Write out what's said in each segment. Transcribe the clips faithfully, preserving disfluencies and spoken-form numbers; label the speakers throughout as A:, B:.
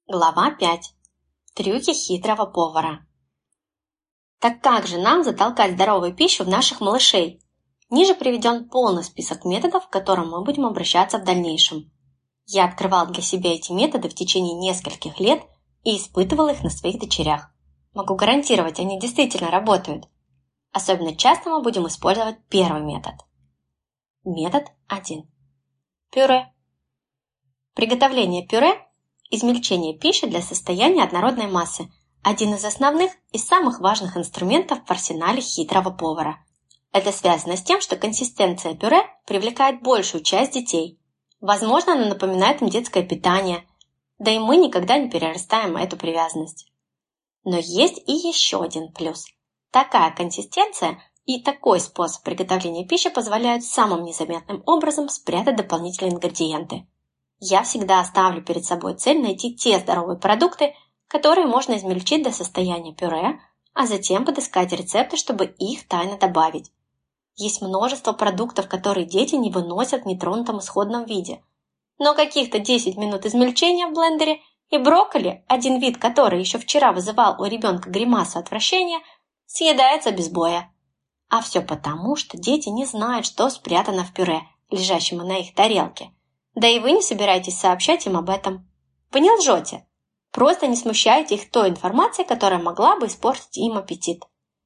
A: Глава пять. Трюки хитрого повара. Так как же нам затолкать здоровую пищу в наших малышей? Ниже приведен полный список методов, к которым мы будем обращаться в дальнейшем. Я открывал для себя эти методы в течение нескольких лет и испытывал их на своих дочерях. Могу гарантировать, они действительно работают. Особенно часто мы будем использовать первый метод. Метод один. Пюре. Приготовление пюре – измельчение пищи для состояния однородной массы – один из основных и самых важных инструментов в арсенале хитрого повара. Это связано с тем, что консистенция пюре привлекает большую часть детей. Возможно, она напоминает им детское питание, да и мы никогда не перерастаем эту привязанность. Но есть и еще один плюс. Такая консистенция и такой способ приготовления пищи позволяют самым незаметным образом спрятать дополнительные ингредиенты. Я всегда ставлю перед собой цель найти те здоровые продукты, которые можно измельчить до состояния пюре, а затем подыскать рецепты, чтобы их тайно добавить. Есть множество продуктов, которые дети не выносят в нетронутом исходном виде. Но каких-то десять минут измельчения в блендере и брокколи, один вид который еще вчера вызывал у ребенка гримасу отвращения, съедается без боя. А все потому, что дети не знают, что спрятано в пюре, лежащем на их тарелке. Да и вы не собираетесь сообщать им об этом. Вы не лжете. Просто не смущаете их той информацией, которая могла бы испортить им аппетит.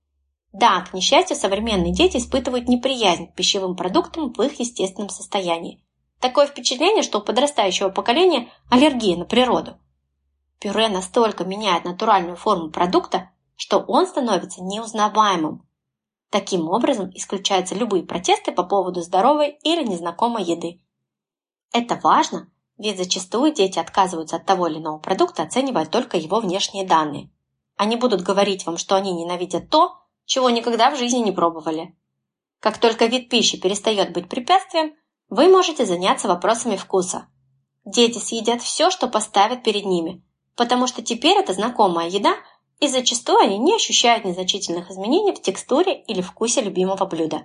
A: Да, к несчастью, современные дети испытывают неприязнь к пищевым продуктам в их естественном состоянии. Такое впечатление, что у подрастающего поколения аллергия на природу. Пюре настолько меняет натуральную форму продукта, что он становится неузнаваемым. Таким образом, исключаются любые протесты по поводу здоровой или незнакомой еды. Это важно, ведь зачастую дети отказываются от того или иного продукта, оценивая только его внешние данные. Они будут говорить вам, что они ненавидят то, чего никогда в жизни не пробовали. Как только вид пищи перестает быть препятствием, вы можете заняться вопросами вкуса. Дети съедят все, что поставят перед ними, потому что теперь это знакомая еда, и зачастую они не ощущают незначительных изменений в текстуре или вкусе любимого блюда.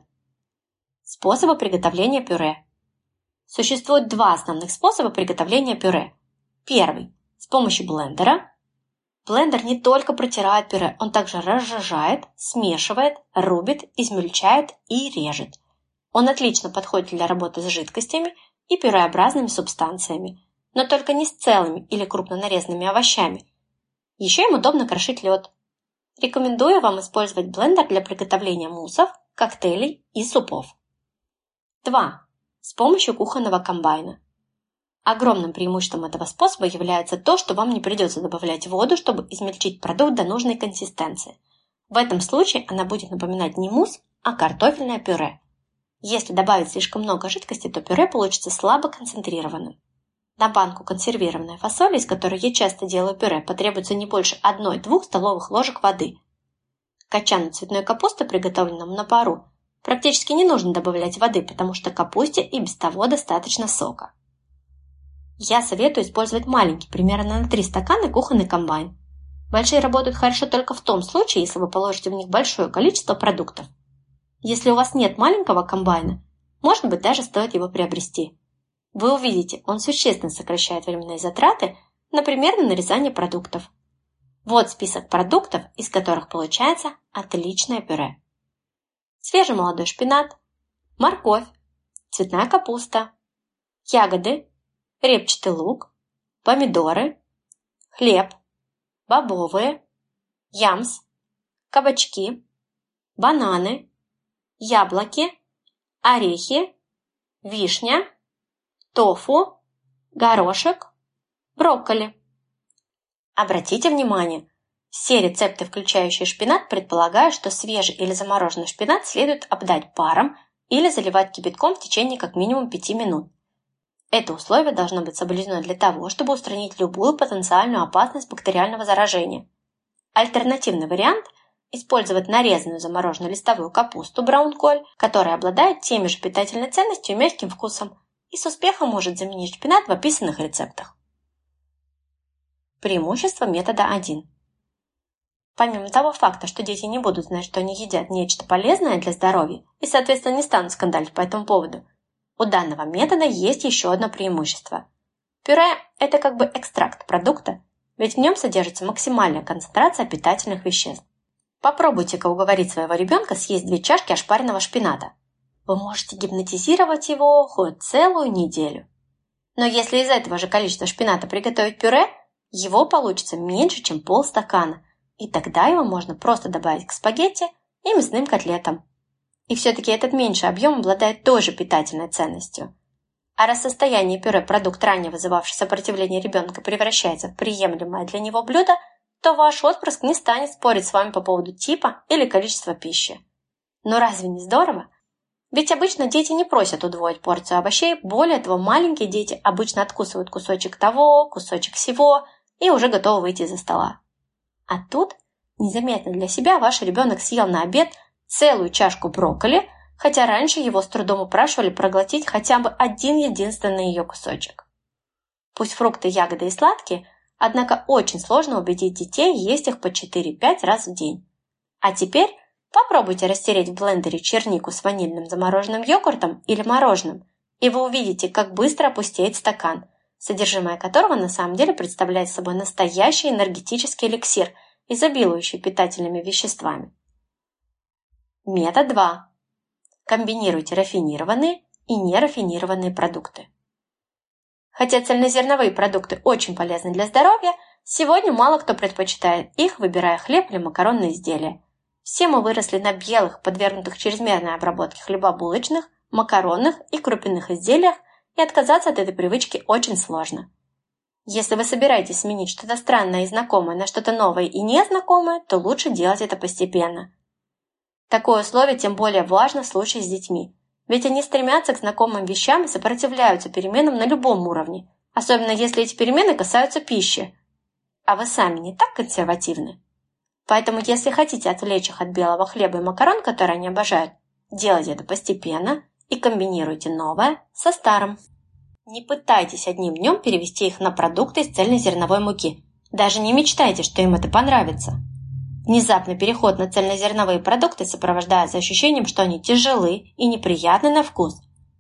A: Способы приготовления пюре. Существует два основных способа приготовления пюре. Первый – с помощью блендера. Блендер не только протирает пюре, он также разжижает, смешивает, рубит, измельчает и режет. Он отлично подходит для работы с жидкостями и пюреобразными субстанциями, но только не с целыми или крупно нарезанными овощами. Еще им удобно крошить лед. Рекомендую вам использовать блендер для приготовления муссов, коктейлей и супов. два. С помощью кухонного комбайна. Огромным преимуществом этого способа является то, что вам не придется добавлять воду, чтобы измельчить продукт до нужной консистенции. В этом случае она будет напоминать не мусс, а картофельное пюре. Если добавить слишком много жидкости, то пюре получится слабо концентрированным. На банку консервированной фасоли, из которой я часто делаю пюре, потребуется не больше одной-двух столовых ложек воды. К качану цветной капусты, приготовленному на пару, практически не нужно добавлять воды, потому что капусте и без того достаточно сока. Я советую использовать маленький, примерно на три стакана, кухонный комбайн. Большие работают хорошо только в том случае, если вы положите в них большое количество продуктов. Если у вас нет маленького комбайна, может быть, даже стоит его приобрести. Вы увидите, он существенно сокращает временные затраты, например, на нарезание продуктов. Вот список продуктов, из которых получается отличное пюре. Свежий молодой шпинат, морковь, цветная капуста, ягоды, репчатый лук, помидоры, хлеб, бобовые, ямс, кабачки, бананы, яблоки, орехи, вишня, тофу, горошек, брокколи. Обратите внимание, все рецепты, включающие шпинат, предполагают, что свежий или замороженный шпинат следует обдать паром или заливать кипятком в течение как минимум пяти минут. Это условие должно быть соблюдено для того, чтобы устранить любую потенциальную опасность бактериального заражения. Альтернативный вариант – использовать нарезанную замороженную листовую капусту браунколь, которая обладает теми же питательной ценностью и мягким вкусом, и с успехом может заменить шпинат в описанных рецептах. Преимущество метода один. Помимо того факта, что дети не будут знать, что они едят нечто полезное для здоровья и, соответственно, не станут скандалить по этому поводу, у данного метода есть еще одно преимущество. Пюре – это как бы экстракт продукта, ведь в нем содержится максимальная концентрация питательных веществ. Попробуйте-ка уговорить своего ребенка съесть две чашки ошпаренного шпината. Вы можете гипнотизировать его хоть целую неделю. Но если из этого же количества шпината приготовить пюре, его получится меньше, чем полстакана, и тогда его можно просто добавить к спагетти и мясным котлетам. И все-таки этот меньший объем обладает той же питательной ценностью. А раз состояние пюре продукт, ранее вызывавший сопротивление ребенка, превращается в приемлемое для него блюдо, то ваш отпрыск не станет спорить с вами по поводу типа или количества пищи. Но разве не здорово? Ведь обычно дети не просят удвоить порцию овощей, более того, маленькие дети обычно откусывают кусочек того, кусочек сего и уже готовы выйти из-за стола. А тут незаметно для себя ваш ребенок съел на обед целую чашку брокколи, хотя раньше его с трудом упрашивали проглотить хотя бы один единственный ее кусочек. Пусть фрукты, ягоды и сладкие, однако очень сложно убедить детей есть их по четыре-пять раз в день. А теперь попробуйте растереть в блендере чернику с ванильным замороженным йогуртом или мороженым, и вы увидите, как быстро опустеет стакан, содержимое которого на самом деле представляет собой настоящий энергетический эликсир, изобилующий питательными веществами. Метод два. Комбинируйте рафинированные и нерафинированные продукты. Хотя цельнозерновые продукты очень полезны для здоровья, сегодня мало кто предпочитает их, выбирая хлеб или макаронные изделия. Все мы выросли на белых, подвергнутых чрезмерной обработке хлебобулочных, макаронных и крупяных изделиях, и отказаться от этой привычки очень сложно. Если вы собираетесь сменить что-то странное и знакомое на что-то новое и незнакомое, то лучше делать это постепенно. Такое условие тем более важно в случае с детьми, ведь они стремятся к знакомым вещам и сопротивляются переменам на любом уровне, особенно если эти перемены касаются пищи. А вы сами не так консервативны. Поэтому, если хотите отвлечь их от белого хлеба и макарон, которые они обожают, делайте это постепенно и комбинируйте новое со старым. Не пытайтесь одним днем перевести их на продукты из цельнозерновой муки. Даже не мечтайте, что им это понравится. Внезапный переход на цельнозерновые продукты сопровождается ощущением, что они тяжелы и неприятны на вкус.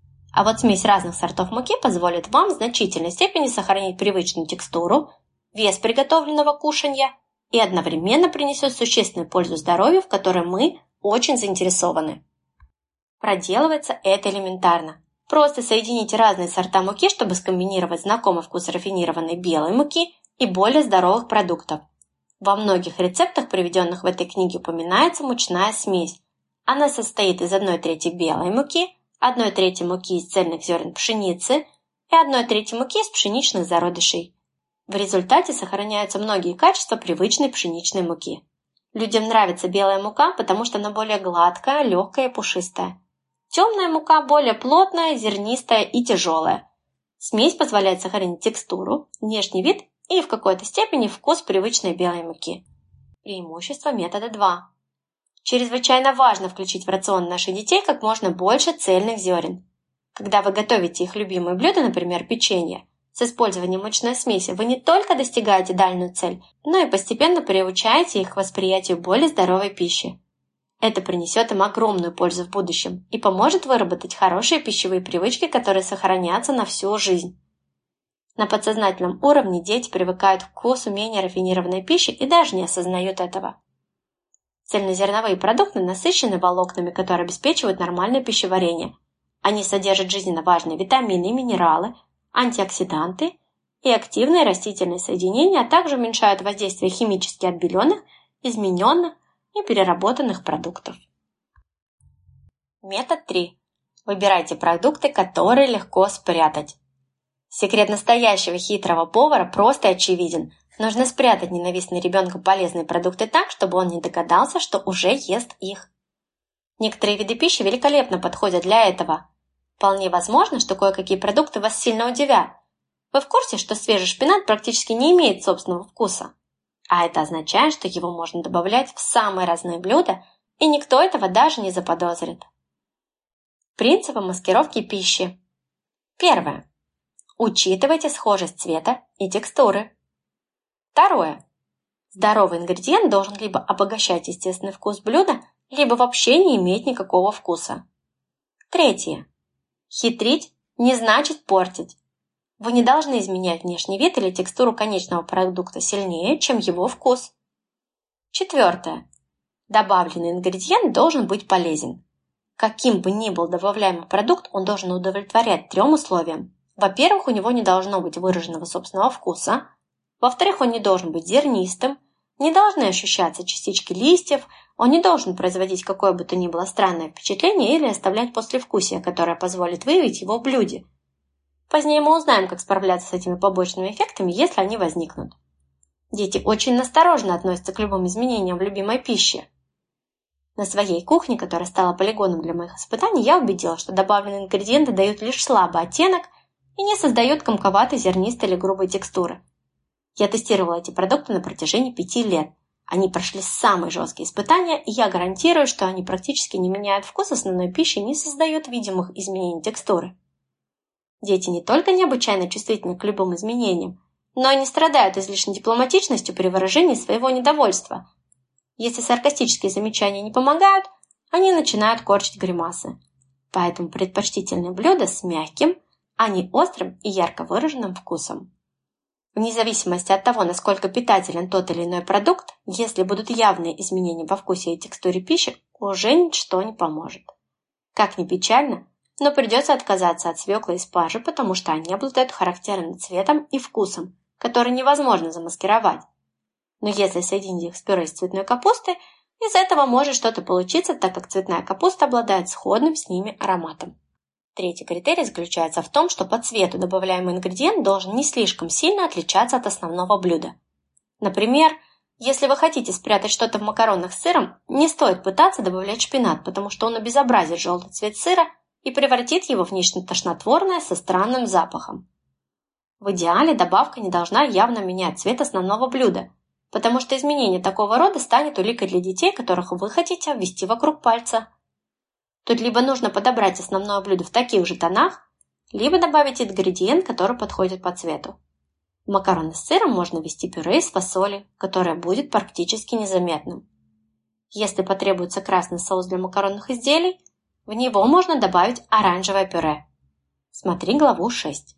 A: А вот смесь разных сортов муки позволит вам в значительной степени сохранить привычную текстуру, вес приготовленного кушанья и одновременно принесет существенную пользу здоровью, в которой мы очень заинтересованы. Проделывается это элементарно. Просто соедините разные сорта муки, чтобы скомбинировать знакомый вкус рафинированной белой муки и более здоровых продуктов. Во многих рецептах, приведенных в этой книге, упоминается мучная смесь. Она состоит из одной трети белой муки, одной трети муки из цельных зерен пшеницы и одной трети муки из пшеничных зародышей. В результате сохраняются многие качества привычной пшеничной муки. Людям нравится белая мука, потому что она более гладкая, легкая и пушистая. Темная мука более плотная, зернистая и тяжелая. Смесь позволяет сохранить текстуру, внешний вид и в какой-то степени вкус привычной белой муки. Преимущество метода два. Чрезвычайно важно включить в рацион наших детей как можно больше цельных зерен. Когда вы готовите их любимые блюда, например, печенье, с использованием мучной смеси вы не только достигаете дальнюю цель, но и постепенно приучаете их к восприятию более здоровой пищи. Это принесет им огромную пользу в будущем и поможет выработать хорошие пищевые привычки, которые сохранятся на всю жизнь. На подсознательном уровне дети привыкают к вкусу менее рафинированной пищи и даже не осознают этого. Цельнозерновые продукты насыщены волокнами, которые обеспечивают нормальное пищеварение. Они содержат жизненно важные витамины и минералы, антиоксиданты и активные растительные соединения, а также уменьшают воздействие химически отбеленных, измененных и переработанных продуктов. Метод три. Выбирайте продукты, которые легко спрятать. Секрет настоящего хитрого повара прост и очевиден. Нужно спрятать ненавистные ребенку полезные продукты так, чтобы он не догадался, что уже ест их. Некоторые виды пищи великолепно подходят для этого. Вполне возможно, что кое-какие продукты вас сильно удивят. Вы в курсе, что свежий шпинат практически не имеет собственного вкуса? А это означает, что его можно добавлять в самые разные блюда, и никто этого даже не заподозрит. Принципы маскировки пищи. Первое. Учитывайте схожесть цвета и текстуры. Второе. Здоровый ингредиент должен либо обогащать естественный вкус блюда, либо вообще не иметь никакого вкуса. Третье. Хитрить не значит портить. Вы не должны изменять внешний вид или текстуру конечного продукта сильнее, чем его вкус. Четвертое. Добавленный ингредиент должен быть полезен. Каким бы ни был добавляемый продукт, он должен удовлетворять трем условиям. Во-первых, у него не должно быть выраженного собственного вкуса. Во-вторых, он не должен быть зернистым, не должны ощущаться частички листьев, он не должен производить какое бы то ни было странное впечатление или оставлять послевкусие, которое позволит выявить его в блюде. Позднее мы узнаем, как справляться с этими побочными эффектами, если они возникнут. Дети очень настороженно относятся к любым изменениям в любимой пище. На своей кухне, которая стала полигоном для моих испытаний, я убедилась, что добавленные ингредиенты дают лишь слабый оттенок и не создают комковатой, зернистой или грубой текстуры. Я тестировала эти продукты на протяжении пяти лет. Они прошли самые жесткие испытания, и я гарантирую, что они практически не меняют вкус основной пищи и не создают видимых изменений текстуры. Дети не только необычайно чувствительны к любым изменениям, но и не страдают излишней дипломатичностью при выражении своего недовольства. Если саркастические замечания не помогают, они начинают корчить гримасы. Поэтому предпочтительное блюдо с мягким, а не острым и ярко выраженным вкусом. Вне зависимости от того, насколько питателен тот или иной продукт, если будут явные изменения во вкусе и текстуре пищи, уже ничто не поможет. Как ни печально, но придется отказаться от свеклы и спаржи, потому что они обладают характерным цветом и вкусом, который невозможно замаскировать. Но если соединить их с пюре из цветной капусты, из этого может что-то получиться, так как цветная капуста обладает сходным с ними ароматом. Третий критерий заключается в том, что по цвету добавляемый ингредиент должен не слишком сильно отличаться от основного блюда. Например, если вы хотите спрятать что-то в макаронах с сыром, не стоит пытаться добавлять шпинат, потому что он обезобразит желтый цвет сыра и превратит его в нечто тошнотворное со странным запахом. В идеале добавка не должна явно менять цвет основного блюда, потому что изменение такого рода станет уликой для детей, которых вы хотите обвести вокруг пальца. Тут либо нужно подобрать основное блюдо в таких же тонах, либо добавить ингредиент, который подходит по цвету. В макароны с сыром можно ввести пюре из фасоли, которое будет практически незаметным. Если потребуется красный соус для макаронных изделий, в него можно добавить оранжевое пюре. Смотри главу шесть.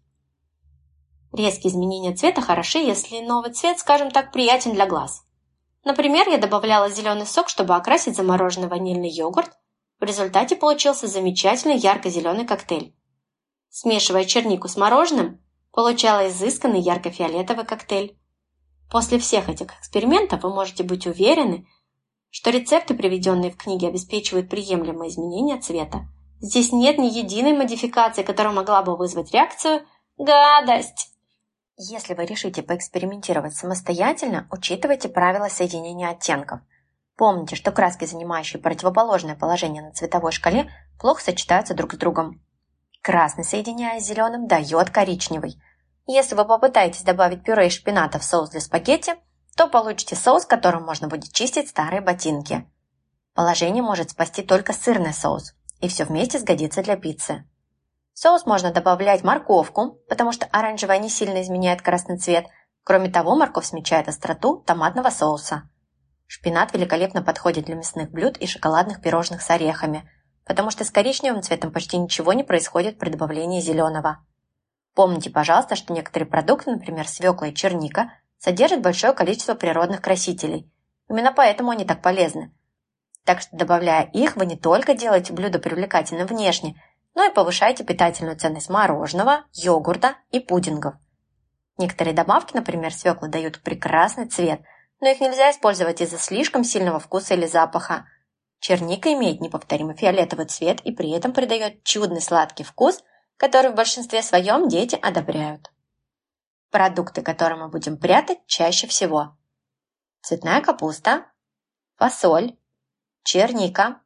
A: Резкие изменения цвета хороши, если новый цвет, скажем так, приятен для глаз. Например, я добавляла зеленый сок, чтобы окрасить замороженный ванильный йогурт. В результате получился замечательный ярко-зеленый коктейль. Смешивая чернику с мороженым, получала изысканный ярко-фиолетовый коктейль. После всех этих экспериментов вы можете быть уверены, что рецепты, приведенные в книге, обеспечивают приемлемое изменение цвета. Здесь нет ни единой модификации, которая могла бы вызвать реакцию «гадость». Если вы решите поэкспериментировать самостоятельно, учитывайте правила соединения оттенков. Помните, что краски, занимающие противоположное положение на цветовой шкале, плохо сочетаются друг с другом. Красный, соединяясь с зеленым, дает коричневый. Если вы попытаетесь добавить пюре из шпината в соус для спагетти, то получите соус, которым можно будет чистить старые ботинки. Положение может спасти только сырный соус, и все вместе сгодится для пиццы. В соус можно добавлять морковку, потому что оранжевая не сильно изменяет красный цвет. Кроме того, морковь смягчает остроту томатного соуса. Шпинат великолепно подходит для мясных блюд и шоколадных пирожных с орехами, потому что с коричневым цветом почти ничего не происходит при добавлении зеленого. Помните, пожалуйста, что некоторые продукты, например, свекла и черника, содержат большое количество природных красителей. Именно поэтому они так полезны. Так что, добавляя их, вы не только делаете блюдо привлекательным внешне, но и повышаете питательную ценность мороженого, йогурта и пудингов. Некоторые добавки, например, свекла, дают прекрасный цвет, но их нельзя использовать из-за слишком сильного вкуса или запаха. Черника имеет неповторимый фиолетовый цвет и при этом придает чудный сладкий вкус, который в большинстве своем дети одобряют. Продукты, которые мы будем прятать чаще всего: цветная капуста, фасоль, черника,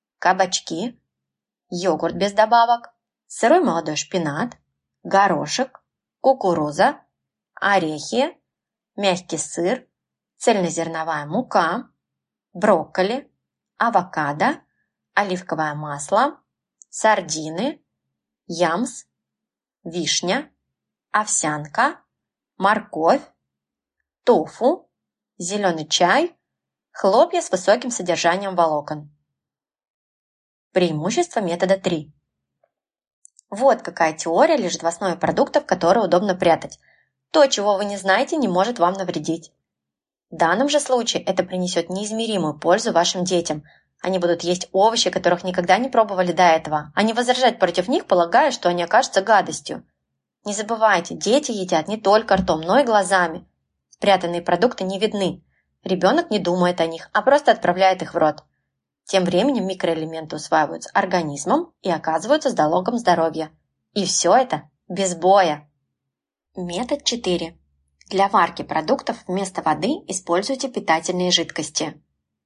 A: кабачки, йогурт без добавок, сырой молодой шпинат, горошек, кукуруза, орехи, мягкий сыр, цельнозерновая мука, брокколи, авокадо, оливковое масло, сардины, ямс, вишня, овсянка, морковь, тофу, зеленый чай, хлопья с высоким содержанием волокон. Преимущество метода три. Вот какая теория лежит в основе продуктов, которые удобно прятать. То, чего вы не знаете, не может вам навредить. В данном же случае это принесет неизмеримую пользу вашим детям. Они будут есть овощи, которых никогда не пробовали до этого, а не возражать против них, полагая, что они окажутся гадостью. Не забывайте, дети едят не только ртом, но и глазами. Спрятанные продукты не видны. Ребенок не думает о них, а просто отправляет их в рот. Тем временем микроэлементы усваиваются организмом и оказываются залогом здоровья. И все это без боя. Метод четыре. Для варки продуктов вместо воды используйте питательные жидкости.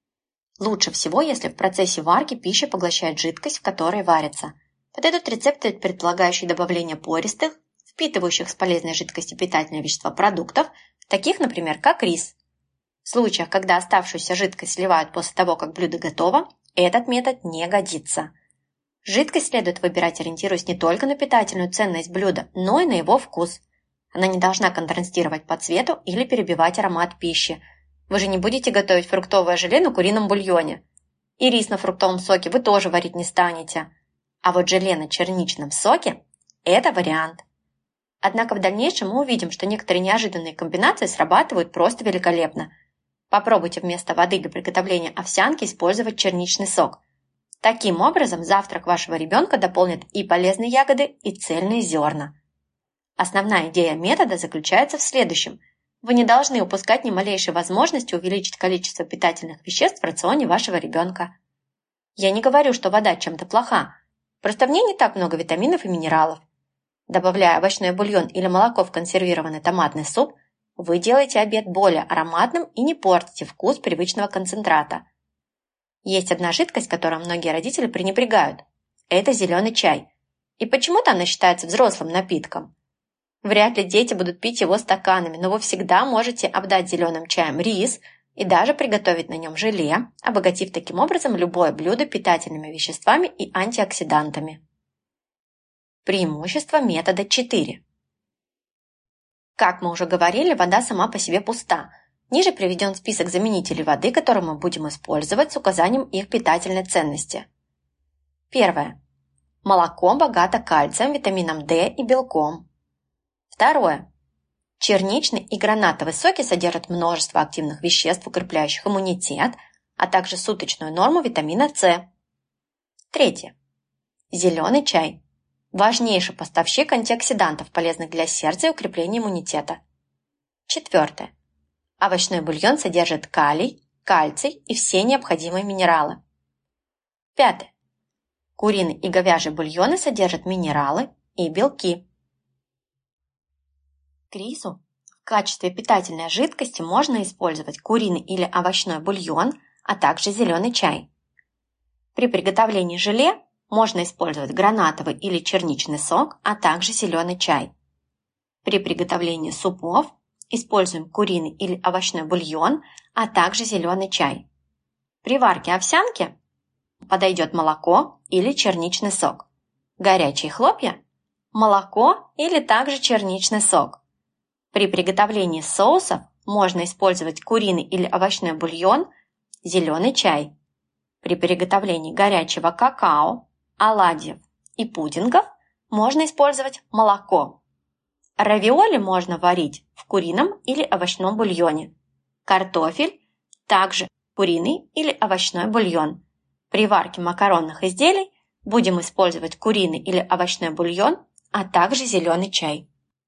A: Лучше всего, если в процессе варки пища поглощает жидкость, в которой варится. Подойдут рецепты, предполагающие добавление пористых, впитывающих с полезной жидкости питательные вещества продуктов, таких, например, как рис. В случаях, когда оставшуюся жидкость сливают после того, как блюдо готово, этот метод не годится. Жидкость следует выбирать, ориентируясь не только на питательную ценность блюда, но и на его вкус. Она не должна контрастировать по цвету или перебивать аромат пищи. Вы же не будете готовить фруктовое желе на курином бульоне. И рис на фруктовом соке вы тоже варить не станете. А вот желе на черничном соке – это вариант. Однако в дальнейшем мы увидим, что некоторые неожиданные комбинации срабатывают просто великолепно. Попробуйте вместо воды для приготовления овсянки использовать черничный сок. Таким образом, завтрак вашего ребенка дополнит и полезные ягоды, и цельные зерна. Основная идея метода заключается в следующем. Вы не должны упускать ни малейшей возможности увеличить количество питательных веществ в рационе вашего ребенка. Я не говорю, что вода чем-то плоха, просто в ней не так много витаминов и минералов. Добавляя овощной бульон или молоко в консервированный томатный суп, вы делаете обед более ароматным и не портите вкус привычного концентрата. Есть одна жидкость, которой многие родители пренебрегают. Это зеленый чай. И почему-то она считается взрослым напитком. Вряд ли дети будут пить его стаканами, но вы всегда можете обдать зеленым чаем рис и даже приготовить на нем желе, обогатив таким образом любое блюдо питательными веществами и антиоксидантами. Преимущество метода четыре. Как мы уже говорили, вода сама по себе пуста. Ниже приведен список заменителей воды, которые мы будем использовать с указанием их питательной ценности. Первое. Молоко богато кальцием, витамином D и белком. Второе. Черничный и гранатовый соки содержат множество активных веществ, укрепляющих иммунитет, а также суточную норму витамина С. Третье. Зеленый чай. Важнейший поставщик антиоксидантов, полезных для сердца и укрепления иммунитета. Четвертое. Овощной бульон содержит калий, кальций и все необходимые минералы. Пятое. Куриный и говяжий бульоны содержат минералы и белки. К рису в качестве питательной жидкости можно использовать куриный или овощной бульон, а также зеленый чай. При приготовлении желе можно использовать гранатовый или черничный сок, а также зеленый чай. При приготовлении супов используем куриный или овощной бульон, а также зеленый чай. При варке овсянки подойдет молоко или черничный сок. Горячие хлопья – молоко или также черничный сок. При приготовлении соусов можно использовать куриный или овощной бульон, зеленый чай. При приготовлении горячего какао, оладьев и пудингов можно использовать молоко. Равиоли можно варить в курином или овощном бульоне. Картофель – также куриный или овощной бульон. При варке макаронных изделий будем использовать куриный или овощной бульон, а также зеленый чай.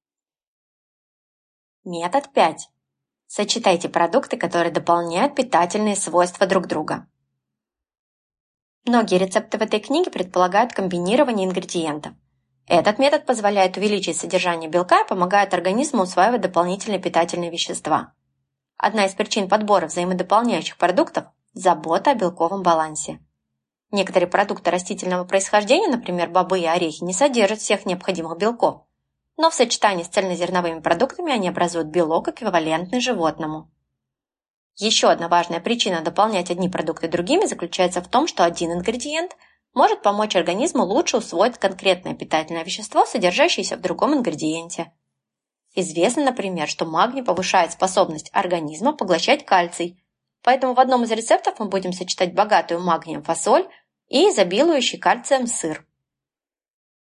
A: Метод пять. Сочетайте продукты, которые дополняют питательные свойства друг друга. Многие рецепты в этой книге предполагают комбинирование ингредиентов. Этот метод позволяет увеличить содержание белка и помогает организму усваивать дополнительные питательные вещества. Одна из причин подбора взаимодополняющих продуктов – забота о белковом балансе. Некоторые продукты растительного происхождения, например, бобы и орехи, не содержат всех необходимых белков, но в сочетании с цельнозерновыми продуктами они образуют белок, эквивалентный животному. Еще одна важная причина дополнять одни продукты другими заключается в том, что один ингредиент может помочь организму лучше усвоить конкретное питательное вещество, содержащееся в другом ингредиенте. Известно, например, что магний повышает способность организма поглощать кальций, поэтому в одном из рецептов мы будем сочетать богатую магнием фасоль и изобилующий кальцием сыр.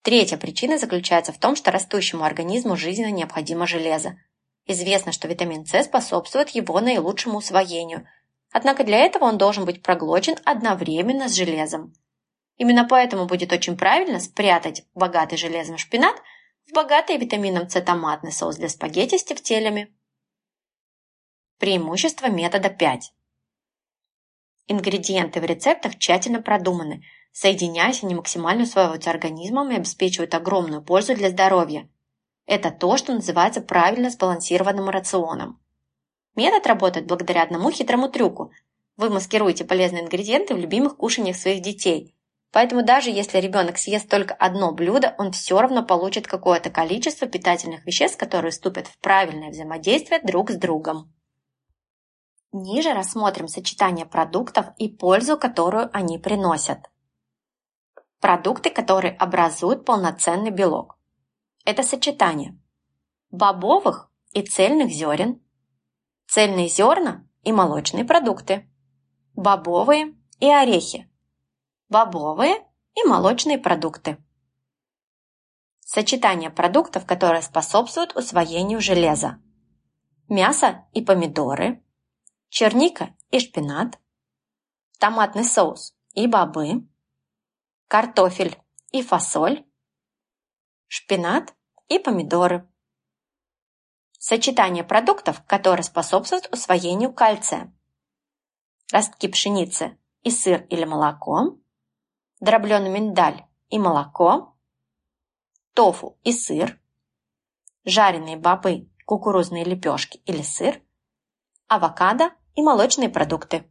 A: Третья причина заключается в том, что растущему организму жизненно необходимо железо. Известно, что витамин С способствует его наилучшему усвоению, однако для этого он должен быть проглочен одновременно с железом. Именно поэтому будет очень правильно спрятать богатый железом шпинат в богатый витамином С томатный соус для спагетти с тефтелями. Преимущество метода пять. Ингредиенты в рецептах тщательно продуманы, соединяясь, они максимально усваиваются организмом и обеспечивают огромную пользу для здоровья. Это то, что называется правильно сбалансированным рационом. Метод работает благодаря одному хитрому трюку. Вы маскируете полезные ингредиенты в любимых кушаниях своих детей. Поэтому даже если ребенок съест только одно блюдо, он все равно получит какое-то количество питательных веществ, которые вступят в правильное взаимодействие друг с другом. Ниже рассмотрим сочетание продуктов и пользу, которую они приносят. Продукты, которые образуют полноценный белок. Это сочетание бобовых и цельных зерен, цельные зерна и молочные продукты, бобовые и орехи, бобовые и молочные продукты. Сочетание продуктов, которые способствуют усвоению железа. Мясо и помидоры, черника и шпинат, томатный соус и бобы, картофель и фасоль, шпинат и помидоры. Сочетание продуктов, которые способствуют усвоению кальция. Ростки пшеницы и сыр или молоко, дробленый миндаль и молоко, тофу и сыр, жареные бобы, кукурузные лепешки или сыр, авокадо и молочные продукты.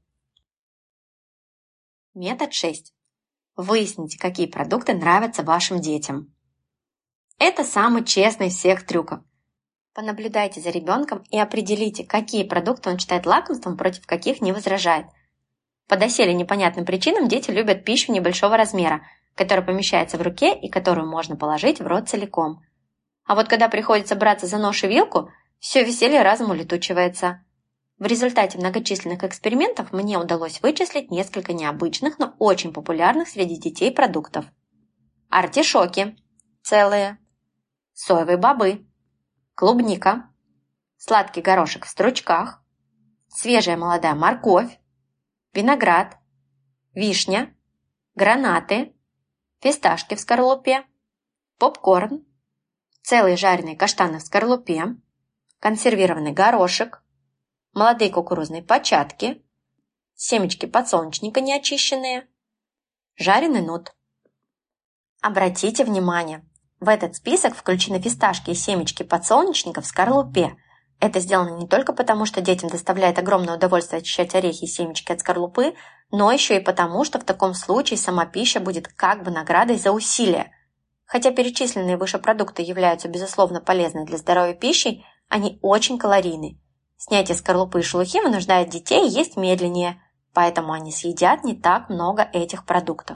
A: Метод шесть. Выясните, какие продукты нравятся вашим детям. Это самый честный из всех трюков. Понаблюдайте за ребенком и определите, какие продукты он считает лакомством, против каких не возражает. По доселе непонятным причинам дети любят пищу небольшого размера, которая помещается в руке и которую можно положить в рот целиком. А вот когда приходится браться за нож и вилку, все веселье разом улетучивается. В результате многочисленных экспериментов мне удалось вычислить несколько необычных, но очень популярных среди детей продуктов. Артишоки целые, соевые бобы, клубника, сладкий горошек в стручках, свежая молодая морковь, виноград, вишня, гранаты, фисташки в скорлупе, попкорн, целые жареные каштаны в скорлупе, консервированный горошек, молодые кукурузные початки, семечки подсолнечника неочищенные, жареный нут. Обратите внимание, в этот список включены фисташки и семечки подсолнечника в скорлупе. Это сделано не только потому, что детям доставляет огромное удовольствие очищать орехи и семечки от скорлупы, но еще и потому, что в таком случае сама пища будет как бы наградой за усилия. Хотя перечисленные выше продукты являются безусловно полезной для здоровья пищей, они очень калорийны. Снятие скорлупы и шелухи вынуждает детей есть медленнее, поэтому они съедят не так много этих продуктов.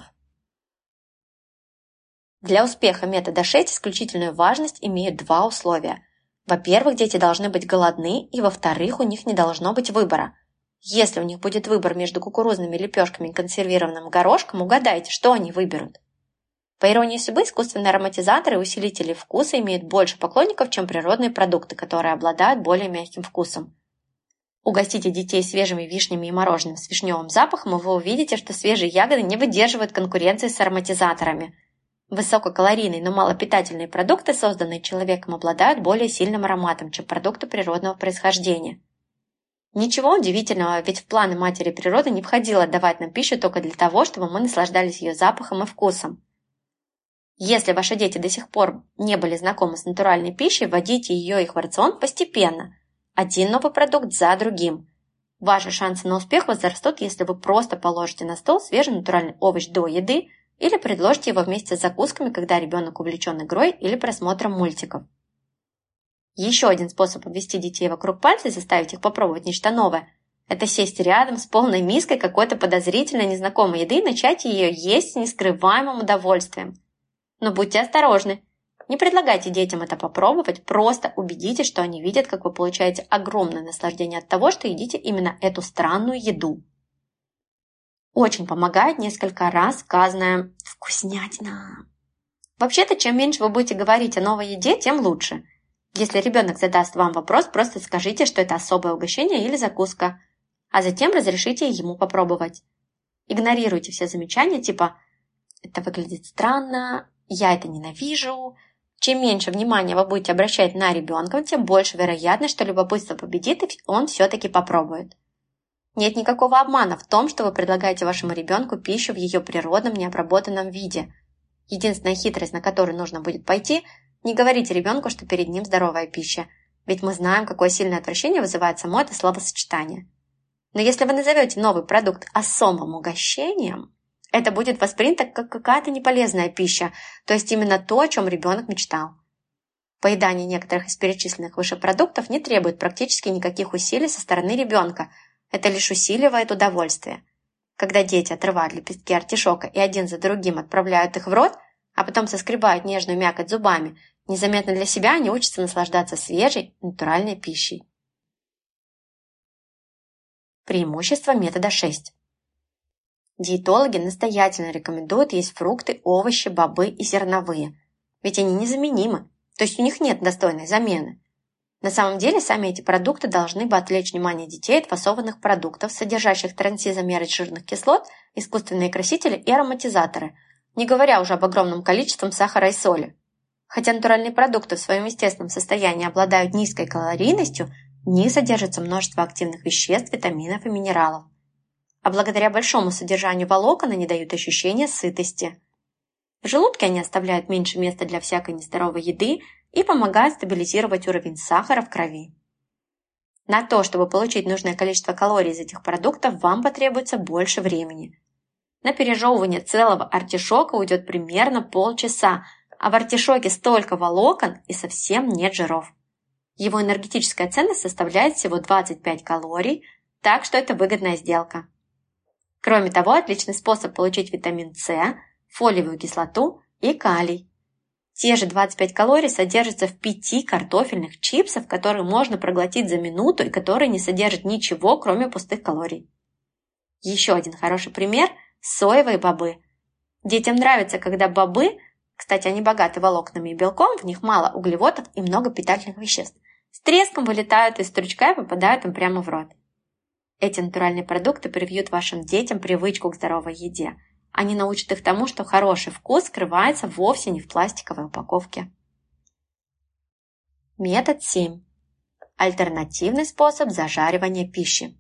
A: Для успеха метода шесть исключительную важность имеют два условия. Во-первых, дети должны быть голодны, и во-вторых, у них не должно быть выбора. Если у них будет выбор между кукурузными лепешками и консервированным горошком, угадайте, что они выберут. По иронии судьбы, искусственные ароматизаторы и усилители вкуса имеют больше поклонников, чем природные продукты, которые обладают более мягким вкусом. Угостите детей свежими вишнями и мороженым с вишневым запахом, и вы увидите, что свежие ягоды не выдерживают конкуренции с ароматизаторами. Высококалорийные, но малопитательные продукты, созданные человеком, обладают более сильным ароматом, чем продукты природного происхождения. Ничего удивительного, ведь в планы матери природы не входило давать нам пищу только для того, чтобы мы наслаждались ее запахом и вкусом. Если ваши дети до сих пор не были знакомы с натуральной пищей, вводите ее их в рацион постепенно, один новый продукт за другим. Ваши шансы на успех возрастут, если вы просто положите на стол свежий натуральный овощ до еды или предложите его вместе с закусками, когда ребенок увлечен игрой или просмотром мультиков. Еще один способ обвести детей вокруг пальца и заставить их попробовать нечто новое – это сесть рядом с полной миской какой-то подозрительно незнакомой еды и начать ее есть с нескрываемым удовольствием. Но будьте осторожны. Не предлагайте детям это попробовать, просто убедитесь, что они видят, как вы получаете огромное наслаждение от того, что едите именно эту странную еду. Очень помогает несколько раз сказанное «вкуснятина». Вообще-то, чем меньше вы будете говорить о новой еде, тем лучше. Если ребенок задаст вам вопрос, просто скажите, что это особое угощение или закуска, а затем разрешите ему попробовать. Игнорируйте все замечания типа «это выглядит странно», «я это ненавижу». Чем меньше внимания вы будете обращать на ребенка, тем больше вероятность, что любопытство победит и он все-таки попробует. Нет никакого обмана в том, что вы предлагаете вашему ребенку пищу в ее природном необработанном виде. Единственная хитрость, на которую нужно будет пойти – не говорите ребенку, что перед ним здоровая пища, ведь мы знаем, какое сильное отвращение вызывает само это словосочетание. Но если вы назовете новый продукт особым угощением, это будет воспринято как какая-то неполезная пища, то есть именно то, о чем ребенок мечтал. Поедание некоторых из перечисленных выше продуктов не требует практически никаких усилий со стороны ребенка, это лишь усиливает удовольствие. Когда дети отрывают лепестки артишока и один за другим отправляют их в рот, а потом соскребают нежную мякоть зубами, незаметно для себя они учатся наслаждаться свежей, натуральной пищей. Преимущество метода шесть. Диетологи настоятельно рекомендуют есть фрукты, овощи, бобы и зерновые, ведь они незаменимы, то есть у них нет достойной замены. На самом деле сами эти продукты должны бы отвлечь внимание детей от фасованных продуктов, содержащих трансизомеры жирных кислот, искусственные красители и ароматизаторы, не говоря уже об огромном количестве сахара и соли. Хотя натуральные продукты в своем естественном состоянии обладают низкой калорийностью, в них содержится множество активных веществ, витаминов и минералов. А благодаря большому содержанию волокон они дают ощущение сытости. В желудке они оставляют меньше места для всякой нездоровой еды и помогают стабилизировать уровень сахара в крови. На то, чтобы получить нужное количество калорий из этих продуктов, вам потребуется больше времени. На пережевывание целого артишока уйдет примерно полчаса, а в артишоке столько волокон и совсем нет жиров. Его энергетическая ценность составляет всего двадцать пять калорий, так что это выгодная сделка. Кроме того, отличный способ получить витамин С, фолиевую кислоту и калий. Те же двадцать пять калорий содержатся в пяти картофельных чипсах, которые можно проглотить за минуту и которые не содержат ничего, кроме пустых калорий. Еще один хороший пример – соевые бобы. Детям нравится, когда бобы, кстати, они богаты волокнами и белком, в них мало углеводов и много питательных веществ, с треском вылетают из стручка и попадают им прямо в рот. Эти натуральные продукты привьют вашим детям привычку к здоровой еде. Они научат их тому, что хороший вкус скрывается вовсе не в пластиковой упаковке. Метод семь. Альтернативный способ зажаривания пищи.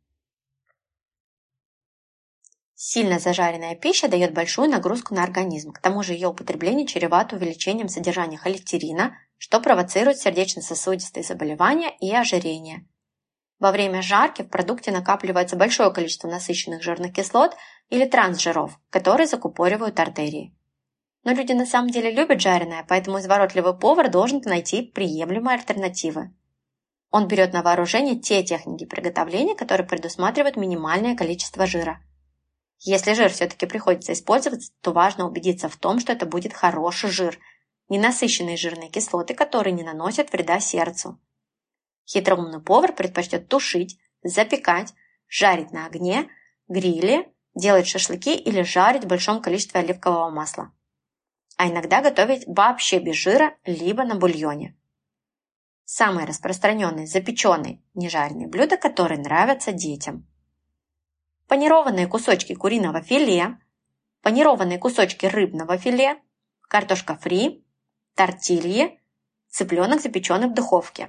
A: Сильно зажаренная пища дает большую нагрузку на организм, к тому же ее употребление чревато увеличением содержания холестерина, что провоцирует сердечно-сосудистые заболевания и ожирение. Во время жарки в продукте накапливается большое количество насыщенных жирных кислот или трансжиров, которые закупоривают артерии. Но люди на самом деле любят жареное, поэтому изворотливый повар должен найти приемлемые альтернативы. Он берет на вооружение те техники приготовления, которые предусматривают минимальное количество жира. Если жир все-таки приходится использовать, то важно убедиться в том, что это будет хороший жир, ненасыщенные жирные кислоты, которые не наносят вреда сердцу. Хитроумный повар предпочтет тушить, запекать, жарить на огне, гриле, делать шашлыки или жарить в большом количестве оливкового масла. А иногда готовить вообще без жира, либо на бульоне. Самые распространенные запеченные, нежаренные блюда, которые нравятся детям. Панированные кусочки куриного филе, панированные кусочки рыбного филе, картошка фри, тортильи, цыпленок, запеченный в духовке.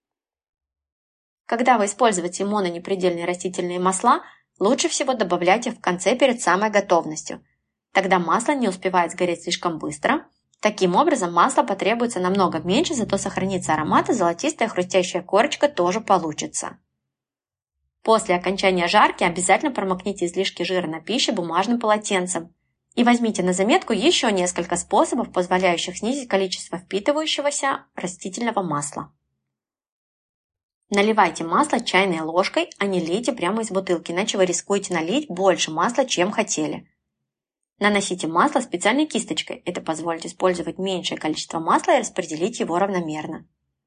A: Когда вы используете мононепредельные растительные масла, лучше всего добавлять их в конце перед самой готовностью. Тогда масло не успевает сгореть слишком быстро. Таким образом, масла потребуется намного меньше, зато сохранится аромат и золотистая хрустящая корочка тоже получится. После окончания жарки обязательно промокните излишки жира на пище бумажным полотенцем и возьмите на заметку еще несколько способов, позволяющих снизить количество впитывающегося растительного масла. Наливайте масло чайной ложкой, а не лейте прямо из бутылки, иначе вы рискуете налить больше масла, чем хотели. Наносите масло специальной кисточкой, это позволит использовать меньшее количество масла и распределить его равномерно.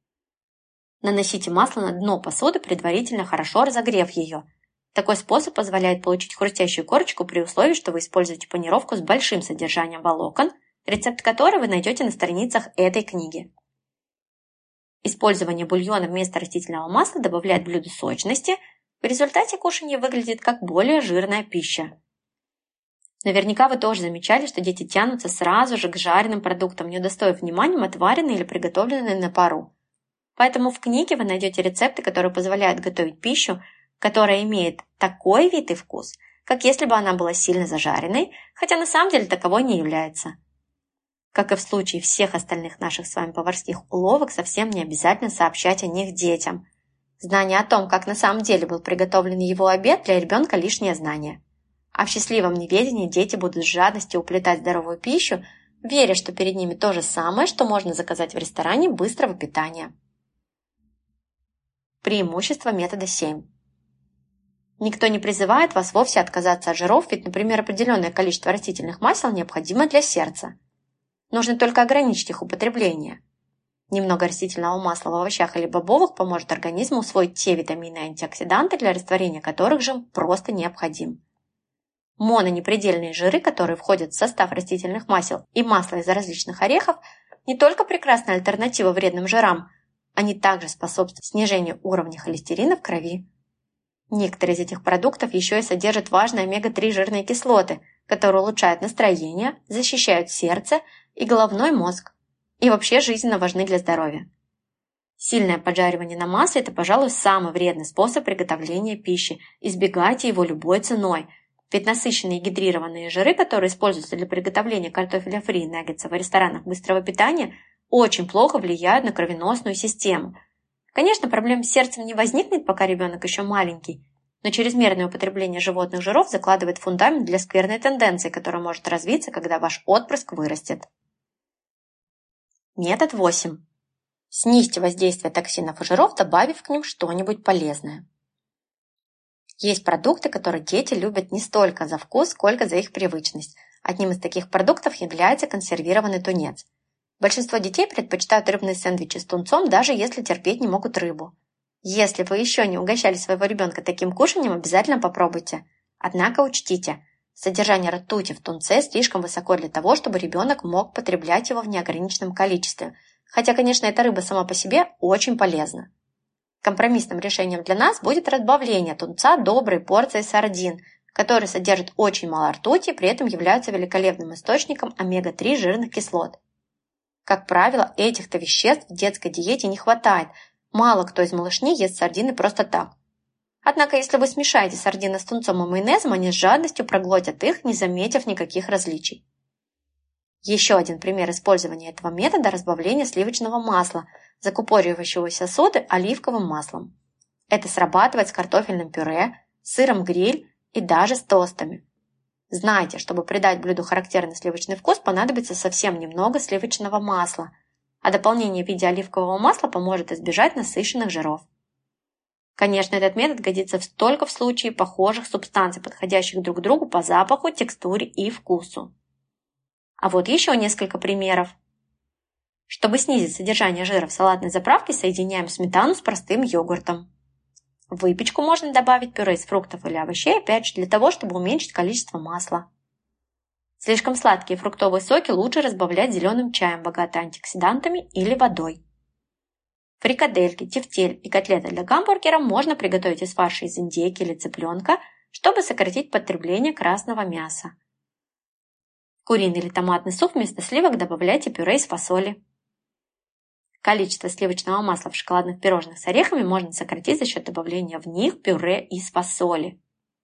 A: Наносите масло на дно посуды, предварительно хорошо разогрев ее. Такой способ позволяет получить хрустящую корочку при условии, что вы используете панировку с большим содержанием волокон, рецепт которой вы найдете на страницах этой книги. Использование бульона вместо растительного масла добавляет блюду сочности, в результате кушанье выглядит как более жирная пища. Наверняка вы тоже замечали, что дети тянутся сразу же к жареным продуктам, не удостоив вниманием отваренные или приготовленные на пару. Поэтому в книге вы найдете рецепты, которые позволяют готовить пищу, которая имеет такой вид и вкус, как если бы она была сильно зажаренной, хотя на самом деле таковой не является. Как и в случае всех остальных наших с вами поварских уловок, совсем не обязательно сообщать о них детям. Знание о том, как на самом деле был приготовлен его обед, для ребенка лишнее знание. А в счастливом неведении дети будут с жадностью уплетать здоровую пищу, веря, что перед ними то же самое, что можно заказать в ресторане быстрого питания. Преимущество метода семь. Никто не призывает вас вовсе отказаться от жиров, ведь, например, определенное количество растительных масел необходимо для сердца. Нужно только ограничить их употребление. Немного растительного масла в овощах или бобовых поможет организму усвоить те витамины и антиоксиданты, для растворения которых же просто необходим. Мононепредельные жиры, которые входят в состав растительных масел, и масло из различных орехов, не только прекрасная альтернатива вредным жирам, они также способствуют снижению уровня холестерина в крови. Некоторые из этих продуктов еще и содержат важные омега три жирные кислоты, которые улучшают настроение, защищают сердце и головной мозг, и вообще жизненно важны для здоровья. Сильное поджаривание на масле – это, пожалуй, самый вредный способ приготовления пищи. Избегайте его любой ценой, ведь насыщенные гидрированные жиры, которые используются для приготовления картофеля фри и наггетсов в ресторанах быстрого питания, очень плохо влияют на кровеносную систему. Конечно, проблем с сердцем не возникнет, пока ребенок еще маленький, но чрезмерное употребление животных жиров закладывает фундамент для скверной тенденции, которая может развиться, когда ваш отпрыск вырастет. Метод восемь. Снизьте воздействие токсинов и жиров, добавив к ним что-нибудь полезное. Есть продукты, которые дети любят не столько за вкус, сколько за их привычность. Одним из таких продуктов является консервированный тунец. Большинство детей предпочитают рыбные сэндвичи с тунцом, даже если терпеть не могут рыбу. Если вы еще не угощали своего ребенка таким кушанием, обязательно попробуйте. Однако учтите, содержание ртути в тунце слишком высоко для того, чтобы ребенок мог потреблять его в неограниченном количестве. Хотя, конечно, эта рыба сама по себе очень полезна. Компромиссным решением для нас будет разбавление тунца доброй порцией сардин, которые содержат очень мало ртути, при этом являются великолепным источником омега три жирных кислот. Как правило, этих-то веществ в детской диете не хватает, мало кто из малышней ест сардины просто так. Однако, если вы смешаете сардины с тунцом и майонезом, они с жадностью проглотят их, не заметив никаких различий. Еще один пример использования этого метода – разбавление сливочного масла, закупоривающегося соды оливковым маслом. Это срабатывает с картофельным пюре, сыром гриль и даже с тостами. Знайте, чтобы придать блюду характерный сливочный вкус, понадобится совсем немного сливочного масла, а дополнение в виде оливкового масла поможет избежать насыщенных жиров. Конечно, этот метод годится только в случае похожих субстанций, подходящих друг к другу по запаху, текстуре и вкусу. А вот еще несколько примеров. Чтобы снизить содержание жира в салатной заправке, соединяем сметану с простым йогуртом. В выпечку можно добавить пюре из фруктов или овощей, опять же для того, чтобы уменьшить количество масла. Слишком сладкие фруктовые соки лучше разбавлять зеленым чаем, богатым антиоксидантами, или водой. Фрикадельки, тефтель и котлеты для гамбургера можно приготовить из фарша из индейки или цыпленка, чтобы сократить потребление красного мяса. В куриный или томатный суп вместо сливок добавляйте пюре из фасоли. Количество сливочного масла в шоколадных пирожных с орехами можно сократить за счет добавления в них пюре из фасоли.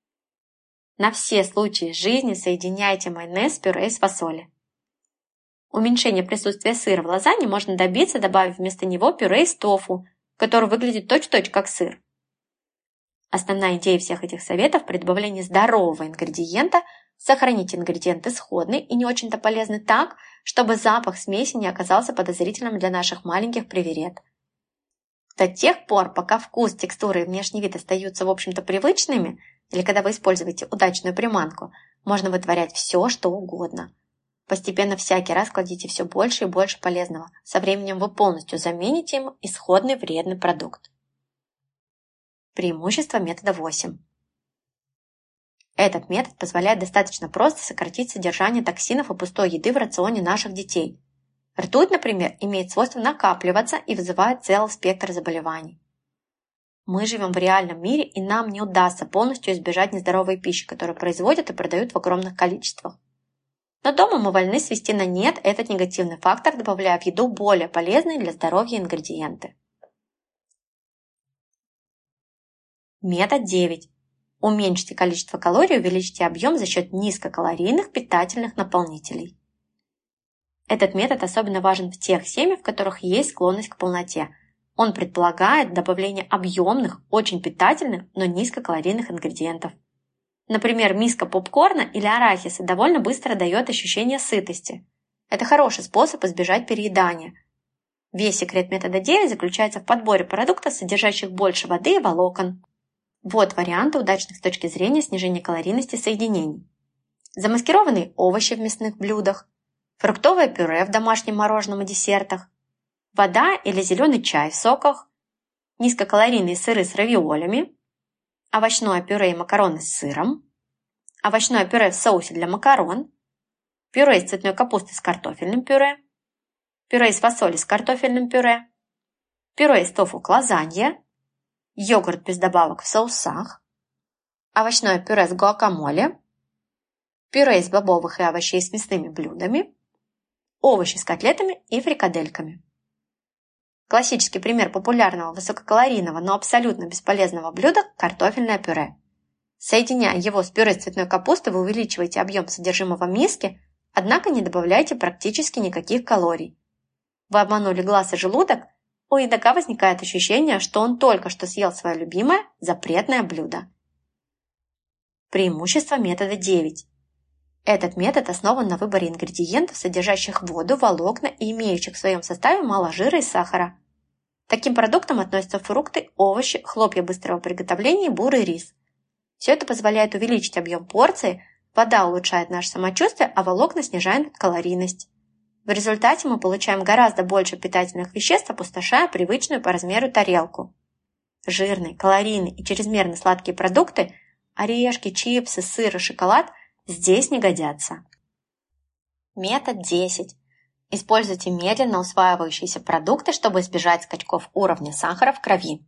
A: На все случаи жизни соединяйте майонез с пюре из фасоли. Уменьшение присутствия сыра в лазанье можно добиться, добавив вместо него пюре из тофу, который выглядит точь-в-точь как сыр. Основная идея всех этих советов при добавлении здорового ингредиента – сохранить ингредиент исходный и не очень-то полезный так, чтобы запах смеси не оказался подозрительным для наших маленьких приверед. До тех пор, пока вкус, текстура и внешний вид остаются, в общем-то, привычными, или когда вы используете удачную приманку, можно вытворять все, что угодно. Постепенно всякий раз кладите все больше и больше полезного. Со временем вы полностью замените им исходный вредный продукт. Преимущество метода восемь. Этот метод позволяет достаточно просто сократить содержание токсинов и пустой еды в рационе наших детей. Ртуть, например, имеет свойство накапливаться и вызывает целый спектр заболеваний. Мы живем в реальном мире, и нам не удастся полностью избежать нездоровой пищи, которую производят и продают в огромных количествах. Но дома мы вольны свести на нет этот негативный фактор, добавляя в еду более полезные для здоровья ингредиенты. Метод девять. Уменьшите количество калорий и увеличьте объем за счет низкокалорийных питательных наполнителей. Этот метод особенно важен в тех семьях, в которых есть склонность к полноте. Он предполагает добавление объемных, очень питательных, но низкокалорийных ингредиентов. Например, миска попкорна или арахиса довольно быстро дает ощущение сытости. Это хороший способ избежать переедания. Весь секрет метода девять заключается в подборе продуктов, содержащих больше воды и волокон. Вот варианты удачных с точки зрения снижения калорийности соединений. Замаскированные овощи в мясных блюдах, фруктовое пюре в домашнем мороженом и десертах, вода или зеленый чай в соках, низкокалорийные сыры с равиолями, овощное пюре и макароны с сыром, овощное пюре в соусе для макарон, пюре из цветной капусты с картофельным пюре, пюре из фасоли с картофельным пюре, пюре из тофу к лазанье, йогурт без добавок в соусах, овощное пюре с гуакамоле, пюре из бобовых и овощей с мясными блюдами, овощи с котлетами и фрикадельками. Классический пример популярного высококалорийного, но абсолютно бесполезного блюда – картофельное пюре. Соединяя его с пюре из цветной капусты, вы увеличиваете объем содержимого миски, однако не добавляете практически никаких калорий. Вы обманули глаз и желудок, у едока возникает ощущение, что он только что съел свое любимое запретное блюдо. Преимущество метода девять. Этот метод основан на выборе ингредиентов, содержащих воду, волокна и имеющих в своем составе мало жира и сахара. К таким продуктам относятся фрукты, овощи, хлопья быстрого приготовления и бурый рис. Все это позволяет увеличить объем порции, вода улучшает наше самочувствие, а волокна снижают калорийность. В результате мы получаем гораздо больше питательных веществ, опустошая привычную по размеру тарелку. Жирные, калорийные и чрезмерно сладкие продукты – орешки, чипсы, сыр и шоколад – здесь не годятся. Метод десять. Используйте медленно усваивающиеся продукты, чтобы избежать скачков уровня сахара в крови.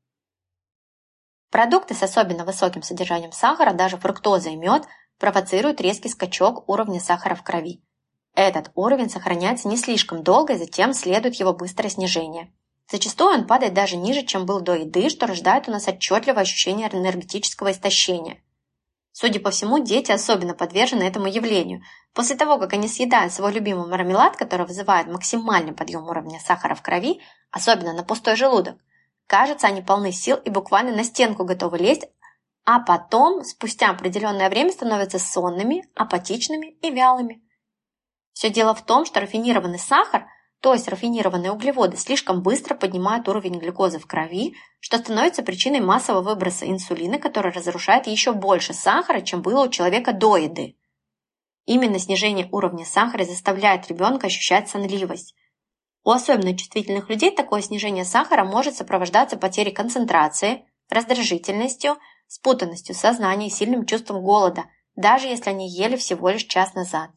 A: Продукты с особенно высоким содержанием сахара, даже фруктоза и мед, провоцируют резкий скачок уровня сахара в крови. Этот уровень сохраняется не слишком долго, и затем следует его быстрое снижение. Зачастую он падает даже ниже, чем был до еды, что рождает у нас отчетливое ощущение энергетического истощения. Судя по всему, дети особенно подвержены этому явлению. После того, как они съедают свой любимый мармелад, который вызывает максимальный подъем уровня сахара в крови, особенно на пустой желудок, кажется, они полны сил и буквально на стенку готовы лезть, а потом, спустя определенное время, становятся сонными, апатичными и вялыми. Все дело в том, что рафинированный сахар, то есть рафинированные углеводы, слишком быстро поднимают уровень глюкозы в крови, что становится причиной массового выброса инсулина, который разрушает еще больше сахара, чем было у человека до еды. Именно снижение уровня сахара заставляет ребенка ощущать сонливость. У особенно чувствительных людей такое снижение сахара может сопровождаться потерей концентрации, раздражительностью, спутанностью сознания и сильным чувством голода, даже если они ели всего лишь час назад.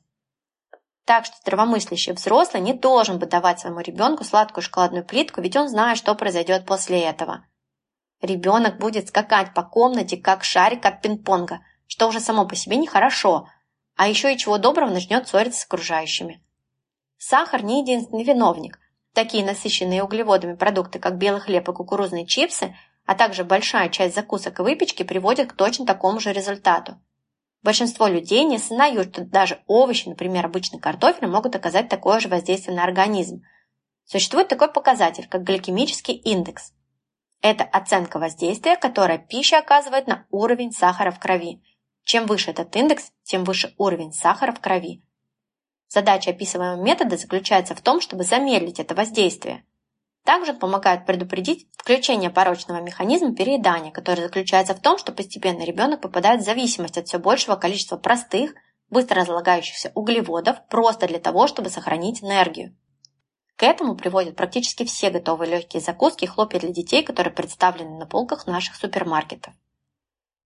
A: Так что здравомыслящий взрослый не должен бы давать своему ребенку сладкую шоколадную плитку, ведь он знает, что произойдет после этого. Ребенок будет скакать по комнате, как шарик от пинг-понга, что уже само по себе нехорошо, а еще и чего доброго начнет ссориться с окружающими. Сахар не единственный виновник. Такие насыщенные углеводами продукты, как белый хлеб и кукурузные чипсы, а также большая часть закусок и выпечки приводят к точно такому же результату. Большинство людей не осознают, что даже овощи, например, обычный картофель, могут оказать такое же воздействие на организм. Существует такой показатель, как гликемический индекс. Это оценка воздействия, которое пища оказывает на уровень сахара в крови. Чем выше этот индекс, тем выше уровень сахара в крови. Задача описываемого метода заключается в том, чтобы замедлить это воздействие. Также он помогает предупредить включение порочного механизма переедания, который заключается в том, что постепенно ребенок попадает в зависимость от все большего количества простых, быстро разлагающихся углеводов просто для того, чтобы сохранить энергию. К этому приводят практически все готовые легкие закуски и хлопья для детей, которые представлены на полках наших супермаркетов.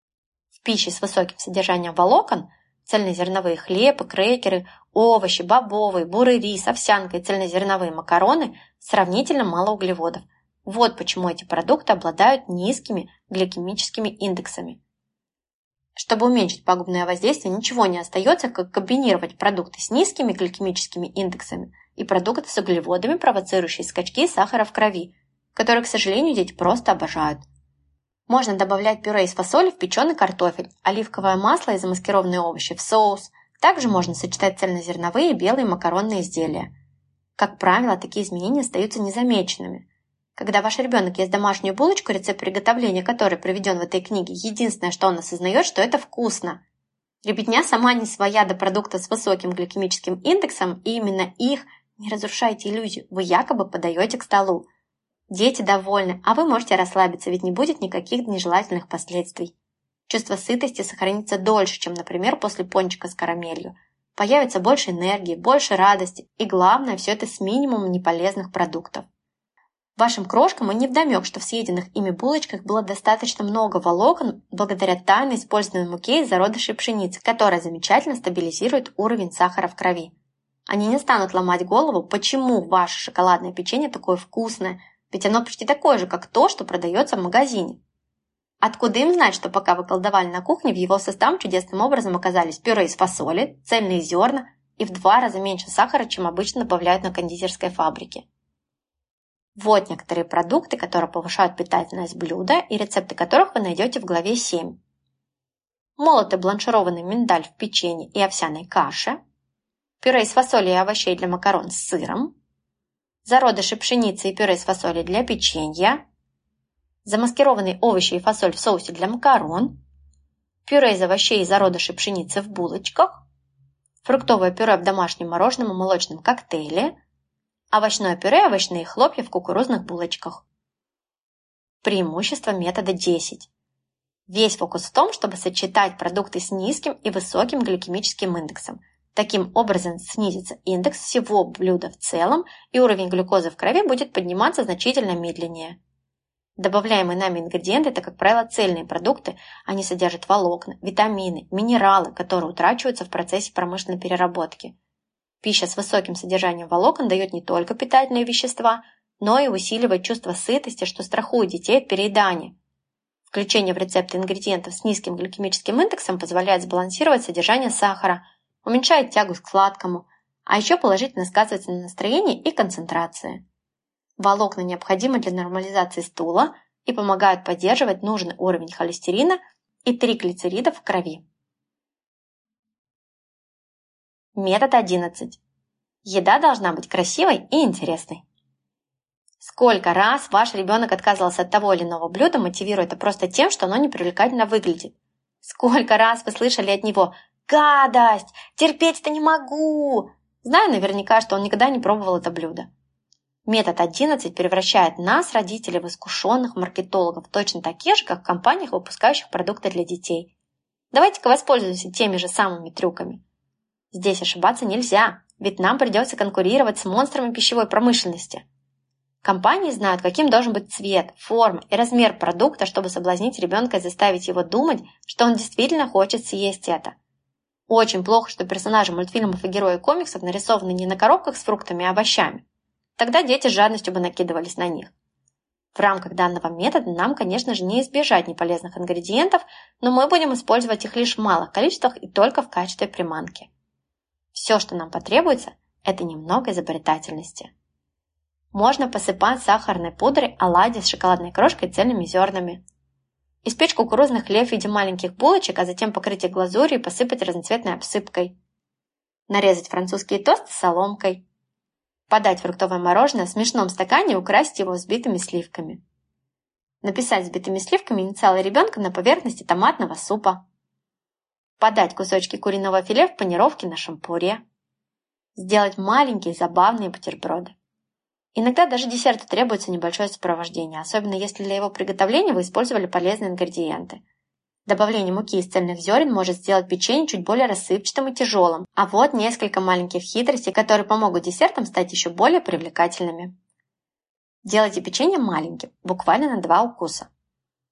A: В пище с высоким содержанием волокон цельнозерновые хлеб и крекеры, овощи, бобовые, бурый рис, овсянка и цельнозерновые макароны сравнительно мало углеводов. Вот почему эти продукты обладают низкими гликемическими индексами. Чтобы уменьшить пагубное воздействие, ничего не остается, как комбинировать продукты с низкими гликемическими индексами и продукты с углеводами, провоцирующие скачки сахара в крови, которые, к сожалению, дети просто обожают. Можно добавлять пюре из фасоли в печеный картофель, оливковое масло и замаскированные овощи в соус. Также можно сочетать цельнозерновые и белые макаронные изделия. Как правило, такие изменения остаются незамеченными. Когда ваш ребенок ест домашнюю булочку, рецепт приготовления которой приведен в этой книге, единственное, что он осознает, что это вкусно. Ребятня сама не своя до продуктов с высоким гликемическим индексом, и именно их, не разрушайте иллюзию, вы якобы подаете к столу. Дети довольны, а вы можете расслабиться, ведь не будет никаких нежелательных последствий. Чувство сытости сохранится дольше, чем, например, после пончика с карамелью. Появится больше энергии, больше радости, и главное, все это с минимумом неполезных продуктов. Вашим крошкам и невдомек, что в съеденных ими булочках было достаточно много волокон благодаря тайно использованной муке из зародышей пшеницы, которая замечательно стабилизирует уровень сахара в крови. Они не станут ломать голову, почему ваше шоколадное печенье такое вкусное, ведь оно почти такое же, как то, что продается в магазине. Откуда им знать, что пока вы колдовали на кухне, в его составе чудесным образом оказались пюре из фасоли, цельные зерна и в два раза меньше сахара, чем обычно добавляют на кондитерской фабрике. Вот некоторые продукты, которые повышают питательность блюда и рецепты которых вы найдете в главе семь. Молотый бланшированный миндаль в печенье и овсяной каше, пюре из фасоли и овощей для макарон с сыром, зародыши пшеницы и пюре из фасоли для печенья, замаскированные овощи и фасоль в соусе для макарон, пюре из овощей и зародышей пшеницы в булочках, фруктовое пюре в домашнем мороженом и молочном коктейле, овощное пюре и овощные хлопья в кукурузных булочках. Преимущество метода десять. Весь фокус в том, чтобы сочетать продукты с низким и высоким гликемическим индексом. Таким образом снизится индекс всего блюда в целом, и уровень глюкозы в крови будет подниматься значительно медленнее. Добавляемые нами ингредиенты – это, как правило, цельные продукты, они содержат волокна, витамины, минералы, которые утрачиваются в процессе промышленной переработки. Пища с высоким содержанием волокон дает не только питательные вещества, но и усиливает чувство сытости, что страхует детей от переедания. Включение в рецепты ингредиентов с низким гликемическим индексом позволяет сбалансировать содержание сахара, уменьшает тягу к сладкому, а еще положительно сказывается на настроении и концентрации. Волокна необходимы для нормализации стула и помогают поддерживать нужный уровень холестерина и триглицеридов в крови. Метод одиннадцать. Еда должна быть красивой и интересной. Сколько раз ваш ребенок отказывался от того или иного блюда, мотивируя это просто тем, что оно непривлекательно выглядит. Сколько раз вы слышали от него «Гадость! Терпеть-то не могу!» Знаю наверняка, что он никогда не пробовал это блюдо. Метод одиннадцать превращает нас, родителей, в искушенных маркетологов, точно таких же, как в компаниях, выпускающих продукты для детей. Давайте-ка воспользуемся теми же самыми трюками. Здесь ошибаться нельзя, ведь нам придется конкурировать с монстрами пищевой промышленности. Компании знают, каким должен быть цвет, форма и размер продукта, чтобы соблазнить ребенка и заставить его думать, что он действительно хочет съесть это. Очень плохо, что персонажи мультфильмов и герои комиксов нарисованы не на коробках с фруктами и овощами. Тогда дети с жадностью бы накидывались на них. В рамках данного метода нам, конечно же, не избежать неполезных ингредиентов, но мы будем использовать их лишь в малых количествах и только в качестве приманки. Все, что нам потребуется, это немного изобретательности. Можно посыпать сахарной пудрой оладьи с шоколадной крошкой и цельными зернами. Испечь кукурузный хлеб в виде маленьких булочек, а затем покрыть их глазурью и посыпать разноцветной обсыпкой. Нарезать французские тосты соломкой. Подать фруктовое мороженое в смешном стакане и украсить его взбитыми сливками. Написать взбитыми сливками инициалы ребенка на поверхности томатного супа. Подать кусочки куриного филе в панировке на шампуре. Сделать маленькие забавные бутерброды. Иногда даже десерту требуется небольшое сопровождение, особенно если для его приготовления вы использовали полезные ингредиенты. Добавление муки из цельных зерен может сделать печенье чуть более рассыпчатым и тяжелым, а вот несколько маленьких хитростей, которые помогут десертам стать еще более привлекательными. Делайте печенье маленьким, буквально на два укуса.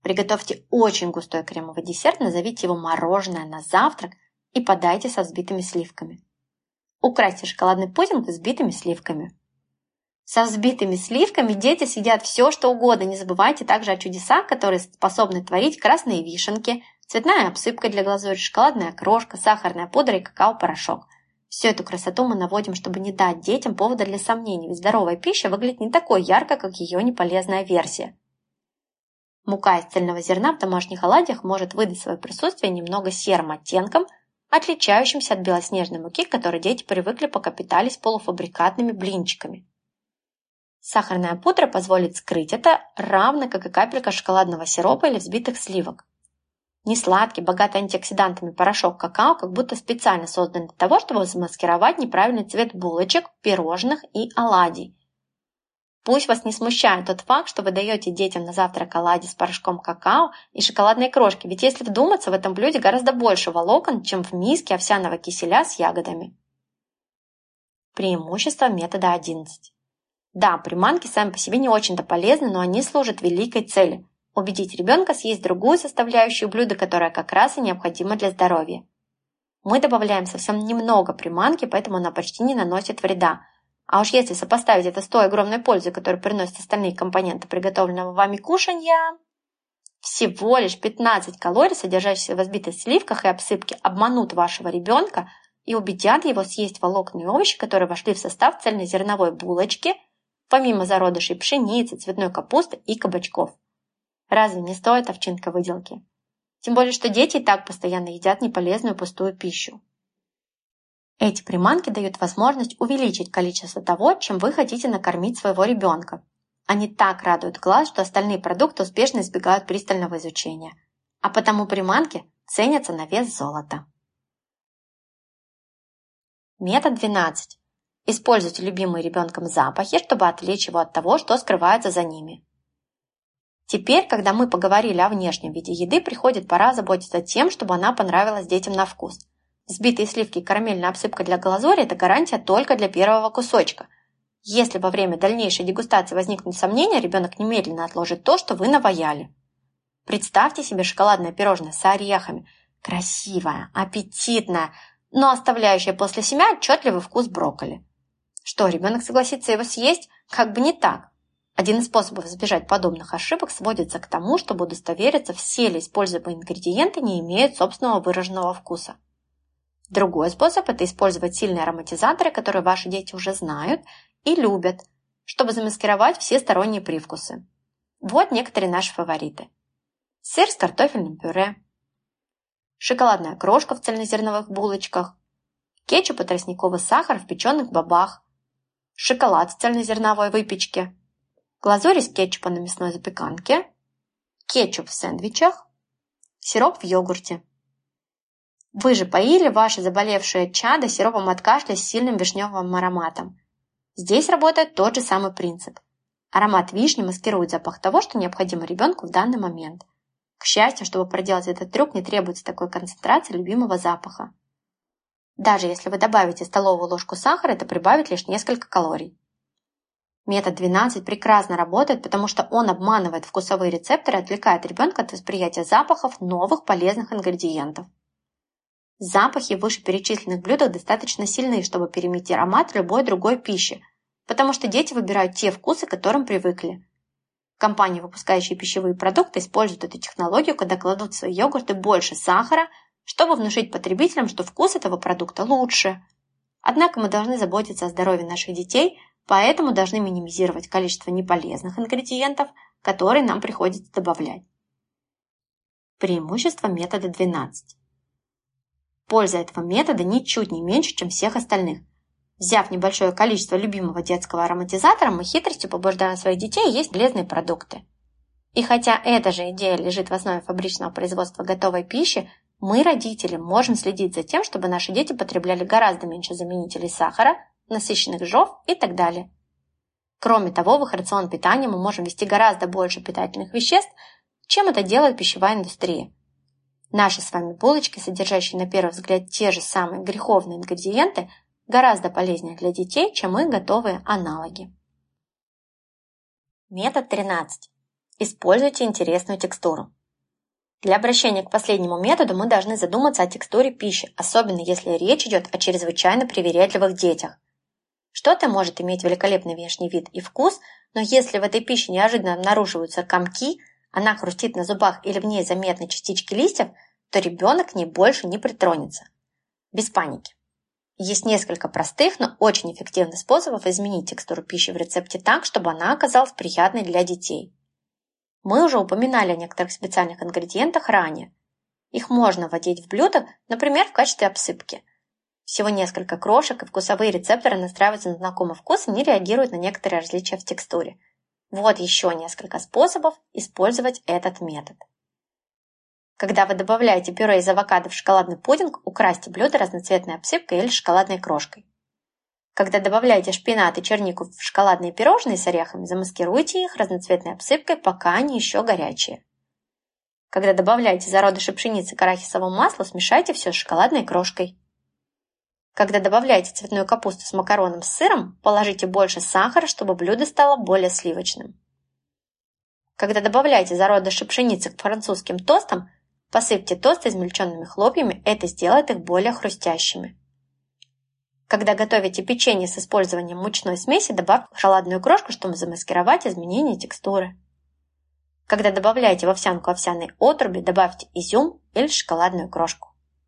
A: Приготовьте очень густой кремовый десерт, назовите его мороженое на завтрак и подайте со взбитыми сливками. Украсьте шоколадный пудинг взбитыми сливками. Со взбитыми сливками дети съедят все, что угодно. Не забывайте также о чудесах, которые способны творить красные вишенки, цветная обсыпка для глазури, шоколадная крошка, сахарная пудра и какао-порошок. Всю эту красоту мы наводим, чтобы не дать детям повода для сомнений, ведь здоровая пища выглядит не такой ярко, как ее неполезная версия. Мука из цельного зерна в домашних оладьях может выдать свое присутствие немного серым оттенком, отличающимся от белоснежной муки, к которой дети привыкли, пока питались полуфабрикатными блинчиками. Сахарная пудра позволит скрыть это, равно как и капелька шоколадного сиропа или взбитых сливок. Несладкий, богатый антиоксидантами порошок какао как будто специально создан для того, чтобы замаскировать неправильный цвет булочек, пирожных и оладий. Пусть вас не смущает тот факт, что вы даете детям на завтрак оладьи с порошком какао и шоколадной крошки, ведь если вдуматься, в этом блюде гораздо больше волокон, чем в миске овсяного киселя с ягодами. Преимущество метода одиннадцать. Да, приманки сами по себе не очень-то полезны, но они служат великой цели – убедить ребенка съесть другую составляющую блюда, которая как раз и необходима для здоровья. Мы добавляем совсем немного приманки, поэтому она почти не наносит вреда. А уж если сопоставить это с той огромной пользой, которую приносят остальные компоненты приготовленного вами кушанья, всего лишь пятнадцать калорий, содержащиеся в взбитых сливках и обсыпке, обманут вашего ребенка и убедят его съесть волокна и овощи, которые вошли в состав цельнозерновой булочки, помимо зародышей пшеницы, цветной капусты и кабачков. Разве не стоит овчинка выделки? Тем более, что дети и так постоянно едят неполезную пустую пищу. Эти приманки дают возможность увеличить количество того, чем вы хотите накормить своего ребенка. Они так радуют глаз, что остальные продукты успешно избегают пристального изучения. А потому приманки ценятся на вес золота. Метод двенадцать. Используйте любимые ребенком запахи, чтобы отвлечь его от того, что скрывается за ними. Теперь, когда мы поговорили о внешнем виде еды, приходит пора заботиться тем, чтобы она понравилась детям на вкус. Взбитые сливки и карамельная обсыпка для глазури – это гарантия только для первого кусочка. Если во время дальнейшей дегустации возникнут сомнения, ребенок немедленно отложит то, что вы наваяли. Представьте себе шоколадное пирожное с орехами. Красивое, аппетитное, но оставляющее после себя отчетливый вкус брокколи. Что, ребенок согласится его съесть? Как бы не так. Один из способов избежать подобных ошибок сводится к тому, чтобы удостовериться, все ли используемые ингредиенты не имеют собственного выраженного вкуса. Другой способ – это использовать сильные ароматизаторы, которые ваши дети уже знают и любят, чтобы замаскировать все сторонние привкусы. Вот некоторые наши фавориты. Сыр с картофельным пюре, шоколадная крошка в цельнозерновых булочках, кетчуп и тростниковый сахар в печеных бобах, шоколад в цельнозерновой выпечке, глазурь из кетчупа на мясной запеканке, кетчуп в сэндвичах, сироп в йогурте. Вы же поили ваше заболевшее чадо сиропом от кашля с сильным вишневым ароматом. Здесь работает тот же самый принцип. Аромат вишни маскирует запах того, что необходимо ребенку в данный момент. К счастью, чтобы проделать этот трюк, не требуется такой концентрации любимого запаха. Даже если вы добавите столовую ложку сахара, это прибавит лишь несколько калорий. Метод двенадцать прекрасно работает, потому что он обманывает вкусовые рецепторы и отвлекает ребенка от восприятия запахов новых полезных ингредиентов. Запахи в вышеперечисленных блюдах достаточно сильны, чтобы переменить аромат любой другой пищи, потому что дети выбирают те вкусы, к которым привыкли. Компании, выпускающие пищевые продукты, используют эту технологию, когда кладут в свои йогурты больше сахара, чтобы внушить потребителям, что вкус этого продукта лучше. Однако мы должны заботиться о здоровье наших детей, поэтому должны минимизировать количество неполезных ингредиентов, которые нам приходится добавлять. Преимущество метода двенадцать. Польза этого метода ничуть не меньше, чем всех остальных. Взяв небольшое количество любимого детского ароматизатора, мы хитростью побуждаем своих детей есть полезные продукты. И хотя эта же идея лежит в основе фабричного производства готовой пищи, мы, родители, можем следить за тем, чтобы наши дети потребляли гораздо меньше заменителей сахара, насыщенных жиров и так далее. Кроме того, в их рацион питания мы можем ввести гораздо больше питательных веществ, чем это делает пищевая индустрия. Наши с вами булочки, содержащие на первый взгляд те же самые греховные ингредиенты, гораздо полезнее для детей, чем их готовые аналоги. Метод тринадцать. Используйте интересную текстуру. Для обращения к последнему методу мы должны задуматься о текстуре пищи, особенно если речь идет о чрезвычайно привередливых детях. Что-то может иметь великолепный внешний вид и вкус, но если в этой пище неожиданно обнаруживаются комки, она хрустит на зубах или в ней заметны частички листьев, то ребенок к ней больше не притронется. Без паники. Есть несколько простых, но очень эффективных способов изменить текстуру пищи в рецепте так, чтобы она оказалась приятной для детей. Мы уже упоминали о некоторых специальных ингредиентах ранее. Их можно вводить в блюдо, например, в качестве обсыпки. Всего несколько крошек, и вкусовые рецепторы настраиваются на знакомый вкус и не реагируют на некоторые различия в текстуре. Вот еще несколько способов использовать этот метод. Когда вы добавляете пюре из авокадо в шоколадный пудинг, украсьте блюдо разноцветной обсыпкой или шоколадной крошкой. Когда добавляете шпинат и чернику в шоколадные пирожные с орехами, замаскируйте их разноцветной обсыпкой, пока они еще горячие. Когда добавляете зародыши пшеницы к арахисовому маслу, смешайте все с шоколадной крошкой. Когда добавляете цветную капусту с макароном с сыром, положите больше сахара, чтобы блюдо стало более сливочным. Когда добавляете зародыши пшеницы к французским тостам, посыпьте тосты измельченными хлопьями, это сделает их более хрустящими. Когда готовите печенье с использованием мучной смеси, добавьте шоколадную крошку, чтобы замаскировать изменение текстуры. Когда добавляете в овсянку овсяной отруби, добавьте изюм или шоколадную крошку.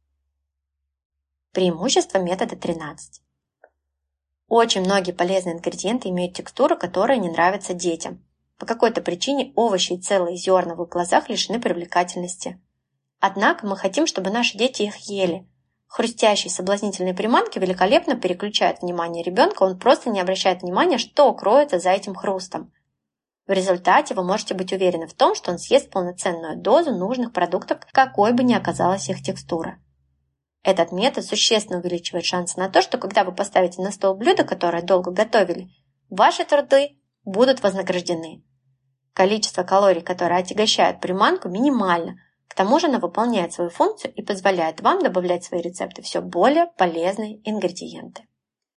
A: Преимущество метода тринадцать. Очень многие полезные ингредиенты имеют текстуру, которая не нравится детям. По какой-то причине овощи и целые зерна в их глазах лишены привлекательности. Однако мы хотим, чтобы наши дети их ели. Хрустящие соблазнительные приманки великолепно переключают внимание ребенка, он просто не обращает внимания, что кроется за этим хрустом. В результате вы можете быть уверены в том, что он съест полноценную дозу нужных продуктов, какой бы ни оказалась их текстура. Этот метод существенно увеличивает шансы на то, что когда вы поставите на стол блюдо, которое долго готовили, ваши труды будут вознаграждены. Количество калорий, которые отягощают приманку, минимально. К тому же она выполняет свою функцию и позволяет вам добавлять в свои рецепты все более полезные ингредиенты.